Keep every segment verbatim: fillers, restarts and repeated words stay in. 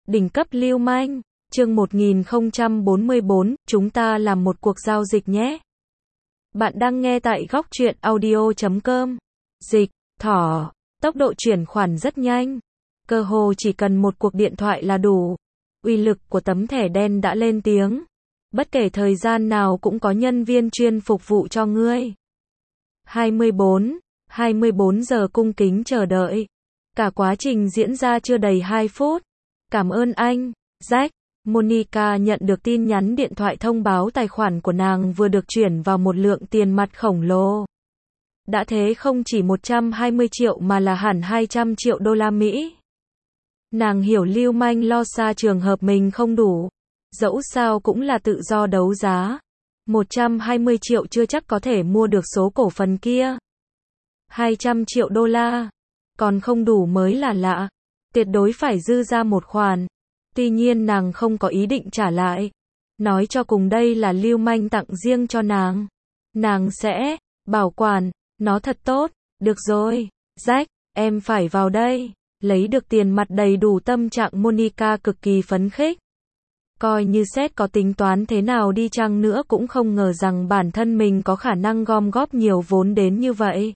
Đỉnh cấp lưu manh, chương một nghìn không trăm bốn mươi bốn, chúng ta làm một cuộc giao dịch nhé. Bạn đang nghe tại góc truyện audio chấm com. Dịch, thỏ, tốc độ chuyển khoản rất nhanh. Cơ hồ chỉ cần một cuộc điện thoại là đủ. Uy lực của tấm thẻ đen đã lên tiếng. Bất kể thời gian nào cũng có nhân viên chuyên phục vụ cho ngươi. hai mươi bốn, hai mươi bốn giờ cung kính chờ đợi. Cả quá trình diễn ra chưa đầy hai phút. Cảm ơn anh, Jack. Monica nhận được tin nhắn điện thoại thông báo tài khoản của nàng vừa được chuyển vào một lượng tiền mặt khổng lồ. Đã thế không chỉ một trăm hai mươi triệu mà là hẳn hai trăm triệu đô la Mỹ. Nàng hiểu lưu manh lo xa trường hợp mình không đủ. Dẫu sao cũng là tự do đấu giá. một trăm hai mươi triệu chưa chắc có thể mua được số cổ phần kia. hai trăm triệu đô la. Còn không đủ mới là lạ. Tuyệt đối phải dư ra một khoản. Tuy nhiên nàng không có ý định trả lại. Nói cho cùng đây là lưu manh tặng riêng cho nàng. Nàng sẽ bảo quản nó thật tốt. Được rồi, Jack, em phải vào đây. Lấy được tiền mặt đầy đủ, tâm trạng Monica cực kỳ phấn khích. Coi như Seth có tính toán thế nào đi chăng nữa cũng không ngờ rằng bản thân mình có khả năng gom góp nhiều vốn đến như vậy.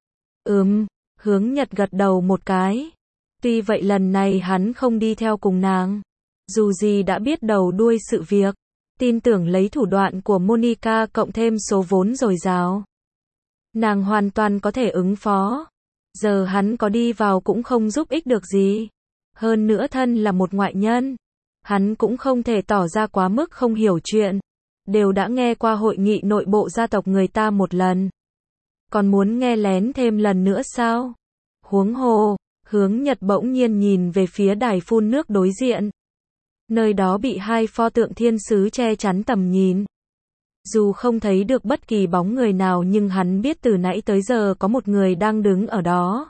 Ừm, Hướng Nhật gật đầu một cái. Tuy vậy lần này hắn không đi theo cùng nàng. Dù gì đã biết đầu đuôi sự việc. Tin tưởng lấy thủ đoạn của Monica cộng thêm số vốn dồi dào. Nàng hoàn toàn có thể ứng phó. Giờ hắn có đi vào cũng không giúp ích được gì. Hơn nữa thân là một ngoại nhân. Hắn cũng không thể tỏ ra quá mức không hiểu chuyện. Đều đã nghe qua hội nghị nội bộ gia tộc người ta một lần. Còn muốn nghe lén thêm lần nữa sao? Huống hồ, Hướng Nhật bỗng nhiên nhìn về phía đài phun nước đối diện. Nơi đó bị hai pho tượng thiên sứ che chắn tầm nhìn. Dù không thấy được bất kỳ bóng người nào nhưng hắn biết từ nãy tới giờ có một người đang đứng ở đó.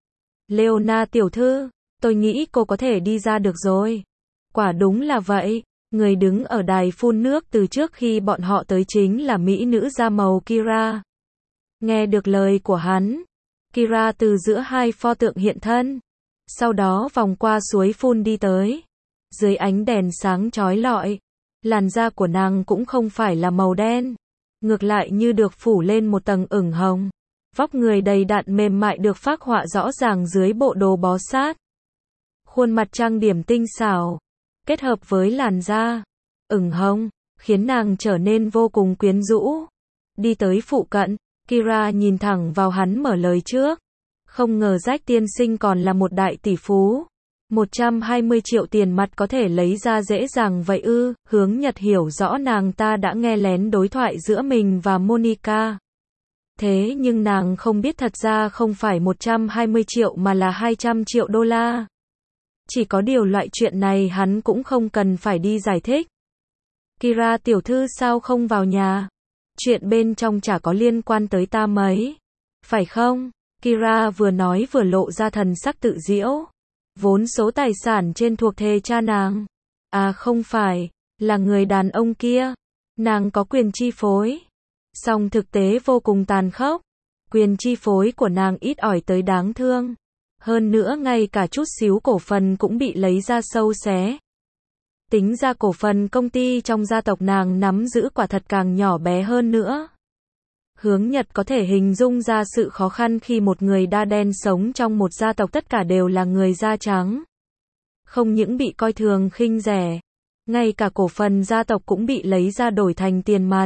Leona tiểu thư, tôi nghĩ cô có thể đi ra được rồi. Quả đúng là vậy, người đứng ở đài phun nước từ trước khi bọn họ tới chính là mỹ nữ da màu Kira. Nghe được lời của hắn, Kira từ giữa hai pho tượng hiện thân, sau đó vòng qua suối phun đi tới. Dưới ánh đèn sáng chói lọi, làn da của nàng cũng không phải là màu đen, ngược lại như được phủ lên một tầng ửng hồng. Vóc người đầy đặn mềm mại được phác họa rõ ràng dưới bộ đồ bó sát. Khuôn mặt trang điểm tinh xảo, kết hợp với làn da ửng hồng, khiến nàng trở nên vô cùng quyến rũ. Đi tới phụ cận, Kira nhìn thẳng vào hắn mở lời trước. Không ngờ Jack tiên sinh còn là một đại tỷ phú. một trăm hai mươi triệu tiền mặt có thể lấy ra dễ dàng vậy ư? Hướng Nhật hiểu rõ nàng ta đã nghe lén đối thoại giữa mình và Monica. Thế nhưng nàng không biết thật ra không phải một trăm hai mươi triệu mà là hai trăm triệu đô la. Chỉ có điều loại chuyện này hắn cũng không cần phải đi giải thích. Kira tiểu thư sao không vào nhà? Chuyện bên trong chả có liên quan tới ta mấy. Phải không? Kira vừa nói vừa lộ ra thần sắc tự giễu. Vốn số tài sản trên thuộc thề cha nàng. À không phải, là người đàn ông kia. Nàng có quyền chi phối. Song thực tế vô cùng tàn khốc. Quyền chi phối của nàng ít ỏi tới đáng thương. Hơn nữa ngay cả chút xíu cổ phần cũng bị lấy ra sâu xé. Tính ra cổ phần công ty trong gia tộc nàng nắm giữ quả thật càng nhỏ bé hơn nữa. Hướng Nhật có thể hình dung ra sự khó khăn khi một người da đen sống trong một gia tộc tất cả đều là người da trắng. Không những bị coi thường khinh rẻ, ngay cả cổ phần gia tộc cũng bị lấy ra đổi thành tiền mặt.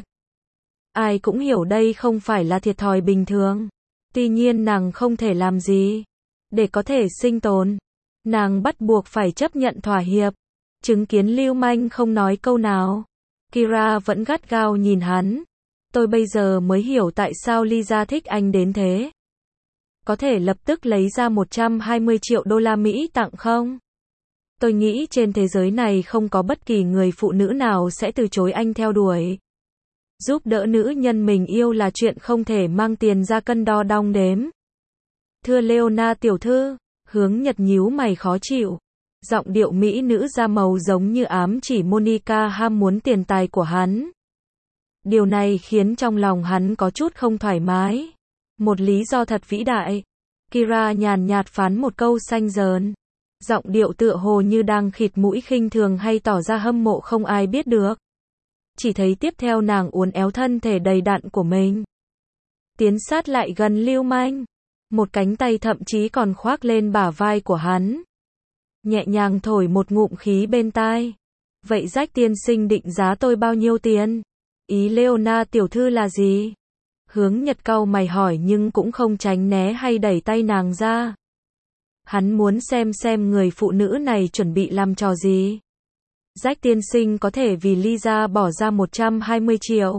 Ai cũng hiểu đây không phải là thiệt thòi bình thường. Tuy nhiên nàng không thể làm gì. Để có thể sinh tồn, nàng bắt buộc phải chấp nhận thỏa hiệp. Chứng kiến lưu manh không nói câu nào, Kira vẫn gắt gao nhìn hắn. Tôi bây giờ mới hiểu tại sao Lisa thích anh đến thế. Có thể lập tức lấy ra một trăm hai mươi triệu đô la Mỹ tặng không? Tôi nghĩ trên thế giới này không có bất kỳ người phụ nữ nào sẽ từ chối anh theo đuổi. Giúp đỡ nữ nhân mình yêu là chuyện không thể mang tiền ra cân đo đong đếm. Thưa Leona tiểu thư, Hướng Nhật nhíu mày khó chịu. Giọng điệu mỹ nữ da màu giống như ám chỉ Monica ham muốn tiền tài của hắn. Điều này khiến trong lòng hắn có chút không thoải mái. Một lý do thật vĩ đại. Kira nhàn nhạt phán một câu xanh dờn. Giọng điệu tựa hồ như đang khịt mũi khinh thường hay tỏ ra hâm mộ không ai biết được. Chỉ thấy tiếp theo nàng uốn éo thân thể đầy đặn của mình. Tiến sát lại gần Lưu Manh. Một cánh tay thậm chí còn khoác lên bả vai của hắn. Nhẹ nhàng thổi một ngụm khí bên tai. Vậy Jack tiên sinh định giá tôi bao nhiêu tiền? Ý Leona tiểu thư là gì? Hướng Nhật cau mày hỏi nhưng cũng không tránh né hay đẩy tay nàng ra. Hắn muốn xem xem người phụ nữ này chuẩn bị làm trò gì. Jack tiên sinh có thể vì Lisa bỏ ra một trăm hai mươi triệu.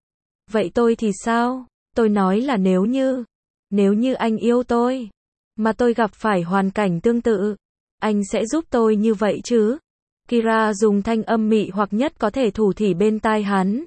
Vậy tôi thì sao? Tôi nói là nếu như, nếu như anh yêu tôi, mà tôi gặp phải hoàn cảnh tương tự, anh sẽ giúp tôi như vậy chứ? Kira dùng thanh âm mị hoặc nhất có thể thủ thỉ bên tai hắn.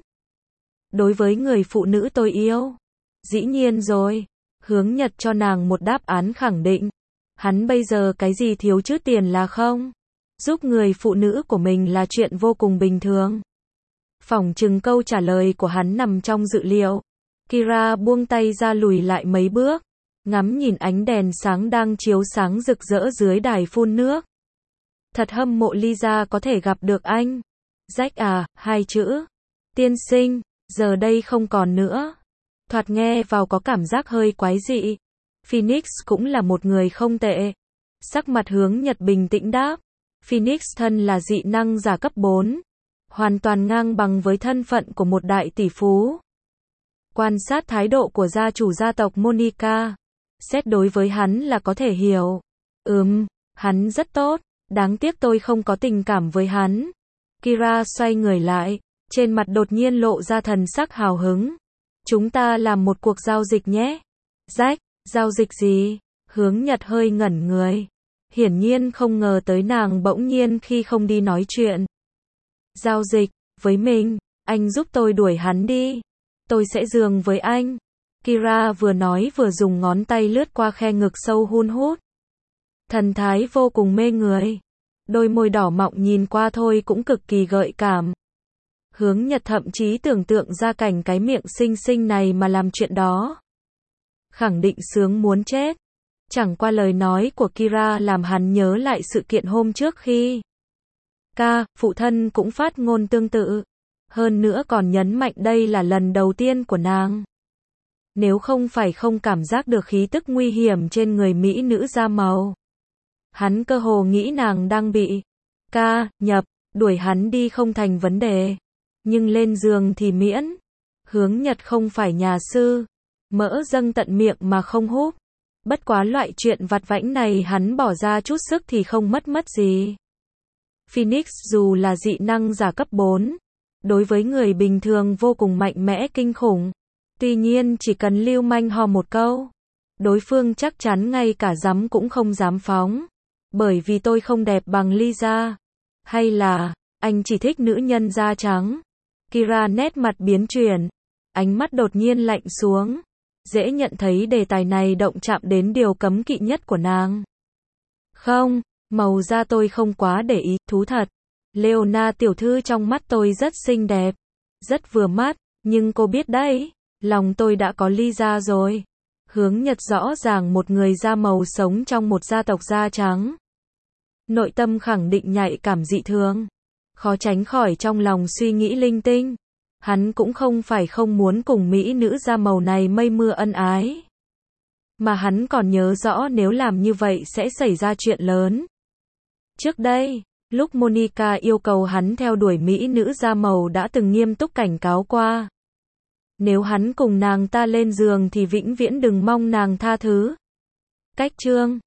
Đối với người phụ nữ tôi yêu, dĩ nhiên rồi. Hướng Nhật cho nàng một đáp án khẳng định. Hắn bây giờ cái gì thiếu chứ tiền là không? Giúp người phụ nữ của mình là chuyện vô cùng bình thường. Phỏng chừng câu trả lời của hắn nằm trong dự liệu. Kira buông tay ra lùi lại mấy bước, ngắm nhìn ánh đèn sáng đang chiếu sáng rực rỡ dưới đài phun nước. Thật hâm mộ Lisa có thể gặp được anh. Jack à, hai chữ. Tiên sinh, giờ đây không còn nữa. Thoạt nghe vào có cảm giác hơi quái dị. Phoenix cũng là một người không tệ. Sắc mặt Hướng Nhật bình tĩnh đáp. Phoenix thân là dị năng giả cấp bốn. Hoàn toàn ngang bằng với thân phận của một đại tỷ phú. Quan sát thái độ của gia chủ gia tộc Monica. Xét đối với hắn là có thể hiểu. Ừm, hắn rất tốt. Đáng tiếc tôi không có tình cảm với hắn. Kira xoay người lại. Trên mặt đột nhiên lộ ra thần sắc hào hứng. Chúng ta làm một cuộc giao dịch nhé. Jack, giao dịch gì? Hướng Nhật hơi ngẩn người. Hiển nhiên không ngờ tới nàng bỗng nhiên khi không đi nói chuyện. Giao dịch, với mình, anh giúp tôi đuổi hắn đi. Tôi sẽ giường với anh. Kira vừa nói vừa dùng ngón tay lướt qua khe ngực sâu hun hút. Thần thái vô cùng mê người. Đôi môi đỏ mọng nhìn qua thôi cũng cực kỳ gợi cảm. Hướng Nhật thậm chí tưởng tượng ra cảnh cái miệng xinh xinh này mà làm chuyện đó. Khẳng định sướng muốn chết. Chẳng qua lời nói của Kira làm hắn nhớ lại sự kiện hôm trước khi ca, phụ thân cũng phát ngôn tương tự. Hơn nữa còn nhấn mạnh đây là lần đầu tiên của nàng. Nếu không phải không cảm giác được khí tức nguy hiểm trên người mỹ nữ da màu. Hắn cơ hồ nghĩ nàng đang bị ca, nhập, đuổi hắn đi không thành vấn đề. Nhưng lên giường thì miễn. Hướng Nhật không phải nhà sư. Mỡ dâng tận miệng mà không húp. Bất quá loại chuyện vặt vãnh này hắn bỏ ra chút sức thì không mất mất gì. Phoenix dù là dị năng giả cấp bốn. Đối với người bình thường vô cùng mạnh mẽ kinh khủng. Tuy nhiên chỉ cần Lưu Manh ho một câu. Đối phương chắc chắn ngay cả dám cũng không dám phóng. Bởi vì tôi không đẹp bằng Lisa. Hay là, anh chỉ thích nữ nhân da trắng. Kira nét mặt biến chuyển. Ánh mắt đột nhiên lạnh xuống. Dễ nhận thấy đề tài này động chạm đến điều cấm kỵ nhất của nàng. Không, màu da tôi không quá để ý, thú thật. Leona tiểu thư trong mắt tôi rất xinh đẹp. Rất vừa mắt, nhưng cô biết đấy, lòng tôi đã có Lisa rồi. Hướng Nhật rõ ràng một người da màu sống trong một gia tộc da trắng. Nội tâm khẳng định nhạy cảm dị thường. Khó tránh khỏi trong lòng suy nghĩ linh tinh. Hắn cũng không phải không muốn cùng mỹ nữ da màu này mây mưa ân ái. Mà hắn còn nhớ rõ nếu làm như vậy sẽ xảy ra chuyện lớn. Trước đây, lúc Monica yêu cầu hắn theo đuổi mỹ nữ da màu đã từng nghiêm túc cảnh cáo qua. Nếu hắn cùng nàng ta lên giường thì vĩnh viễn đừng mong nàng tha thứ. Cách chương